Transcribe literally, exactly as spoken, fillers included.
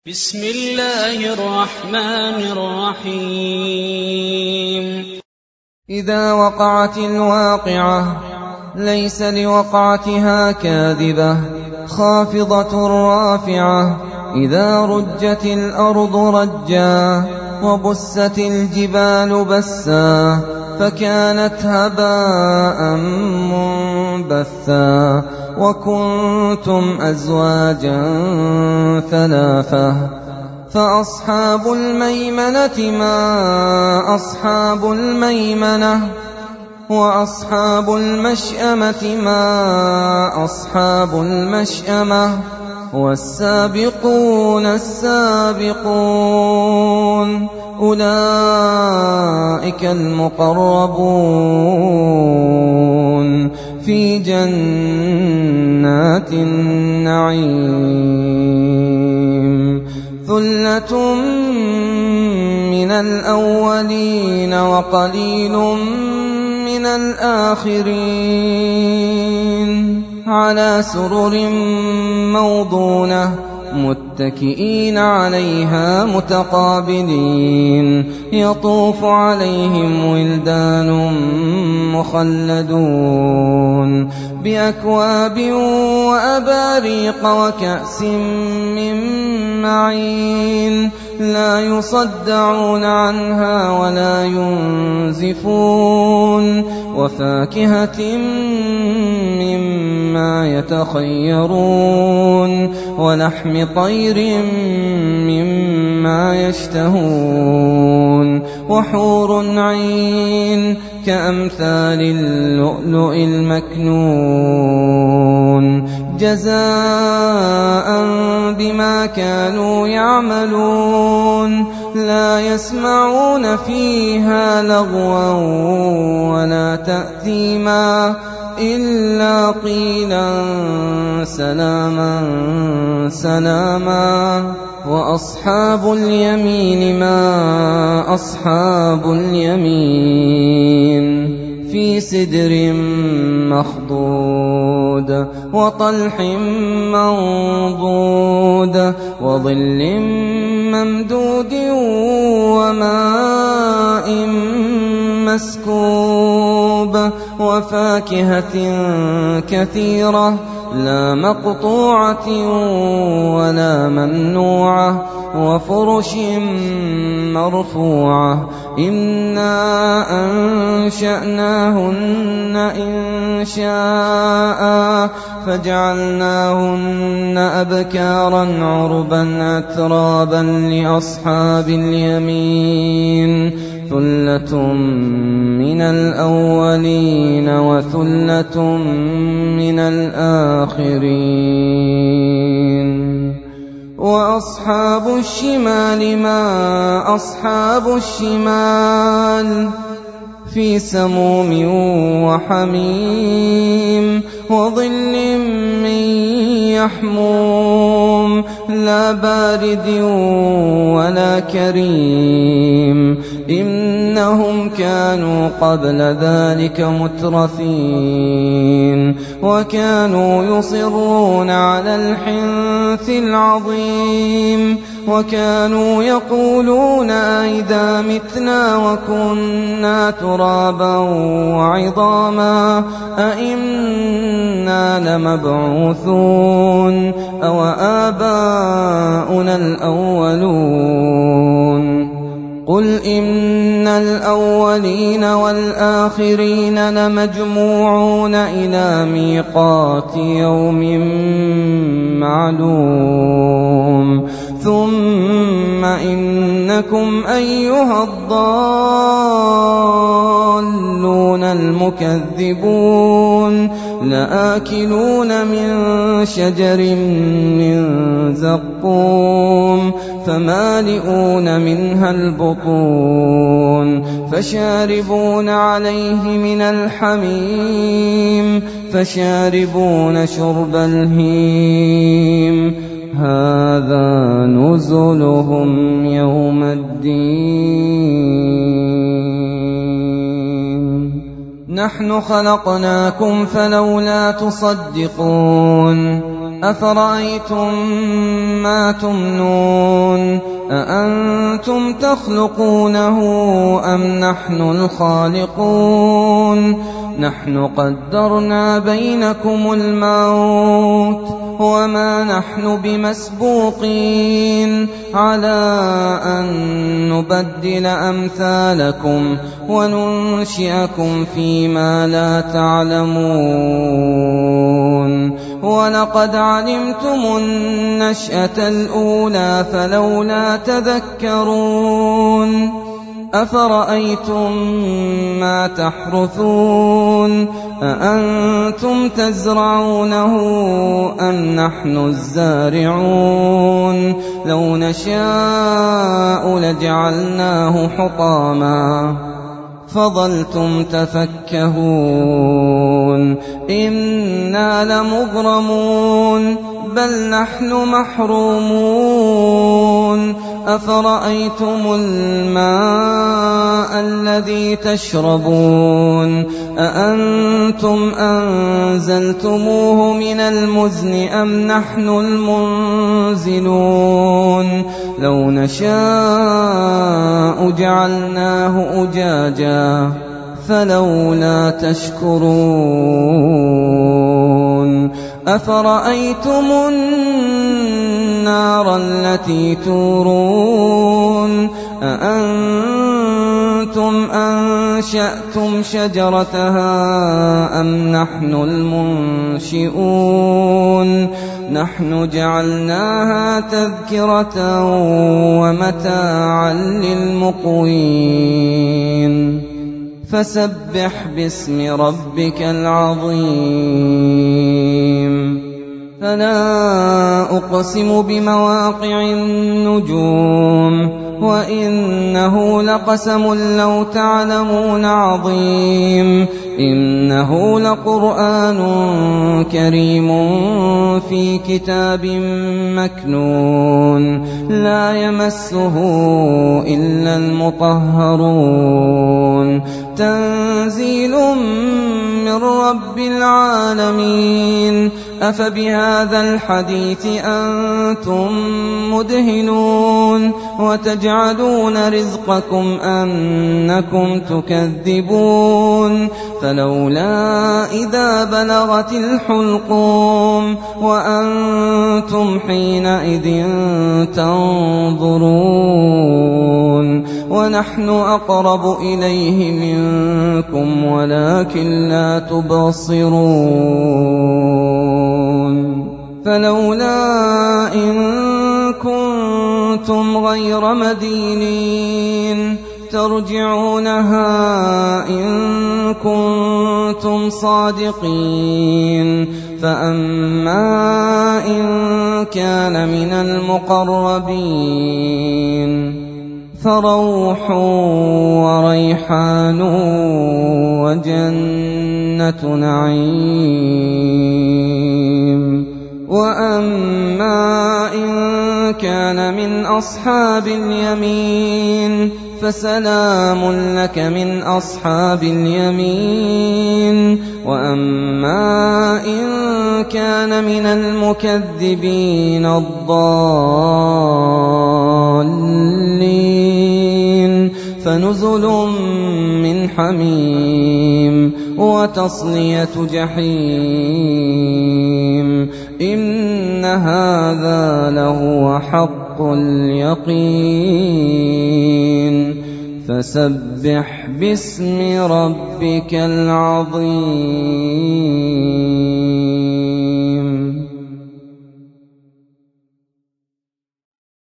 بسم الله الرحمن الرحيم إذا وقعت الواقعة ليس لوقعتها كاذبة خافضة رافعة إذا رجت الأرض رجا وبست الجبال بسا فكانت هباء منبثا وكنتم أزواجا ثلاثة فأصحاب الميمنة ما أصحاب الميمنة وأصحاب المشأمة ما أصحاب المشأمة والسابقون السابقون أولئك المقربون في جنات النعيم ثلة من الأولين وقليل من الآخرين على سرر موضونة متكئين عليها متقابلين يطوف عليهم ولدان مخلدون بأكواب وأباريق وكأس من معين لا يصدعون عنها ولا ينزفون وفاكهة مما يتخيرون ولحم طير مما يشتهون وحور عين كأمثال اللؤلؤ المكنون جزاء بما كانوا يعملون لا يسمعون فيها لغوا ولا تأثيما إلا قيلا سلاما سلاما وأصحاب اليمين ما أصحاب اليمين في سدر مخضود وطلح منضود وظل ممدود وماء مسكوب وفاكهة كثيرة لا مقطوعة ولا ممنوعة وفرش مرفوعة إنا أنشأناهن إن شاء فجعلناهن أبكارا عربا أترابا لأصحاب اليمين ثلة من الأولين وثلة من الآخرين وأصحاب الشمال ما أصحاب الشمال في سموم وحميم وظل من يحموم لا بارد ولا كريم إنهم كانوا قبل ذلك مترفين وكانوا يصرون على الحنث العظيم وكانوا يقولون أئذا متنا وكنا ترابا وعظاما أئنا لمبعوثون أو آباؤنا الأولون قل إن الأولين والآخرين لمجموعون إلى ميقات يوم معلوم ثم إنكم أيها الضالون المكذبون لآكلون من شجر من زقوم فمالئون منها البطون فشاربون عليه من الحميم فشاربون شرب الهيم هذا نزلهم يوم الدين نحن خلقناكم فلولا تصدقون أفرأيتم ما تمنون أأنتم تخلقونه أم نحن الخالقون نحن قدرنا بينكم الموت وما نحن بمسبوقين على أن نبدل أمثالكم وننشئكم فيما لا تعلمون ولقد علمتم النشأة الأولى فلولا تذكرون أفرأيتم ما تحرثون أأنتم تزرعونه أم نحن الزارعون لو نشاء لجعلناه حطاما فظلتم تفكهون إنا لمغرمون بل نحن محرومون أفرأيتم الماء الذي تشربون أأنتم أنزلتموه من المزن أم نحن المنزلون لو نشاء جعلناه أجاجا فلولا تشكرون أفرأيتم النار التي تورون أأنتم أنشأتم شجرتها أم نحن المنشئون نحن جعلناها تذكرة ومتاعا للمقوين فسبح باسم ربك العظيم فلا أقسم بمواقع النجوم وإنه لقسم لو تعلمون عظيم إنه لقرآن كريم في كتاب مكنون لا يمسه إلا المطهرون تنزيل من رب العالمين أفبهذا الحديث أنتم مدهنون وتجعلون رزقكم أنكم تكذبون فلولا إذا بلغت الحلقوم وأنتم حينئذ تنظرون ونحن أقرب إليه منكم ولكن لا تبصرون فلولا إن كنتم غير مدينين ترجعونها إن كنتم صادقين فأما إن كان من المقربين فروح وريحان وجنة نعيم وأما إن كان من أصحاب اليمين فسلام لك من أصحاب اليمين وأما إن كان من المكذبين الضالين فنزل من حميم وتصلية جحيم إن هذا لهو حق اليقين فسبح باسم ربك العظيم.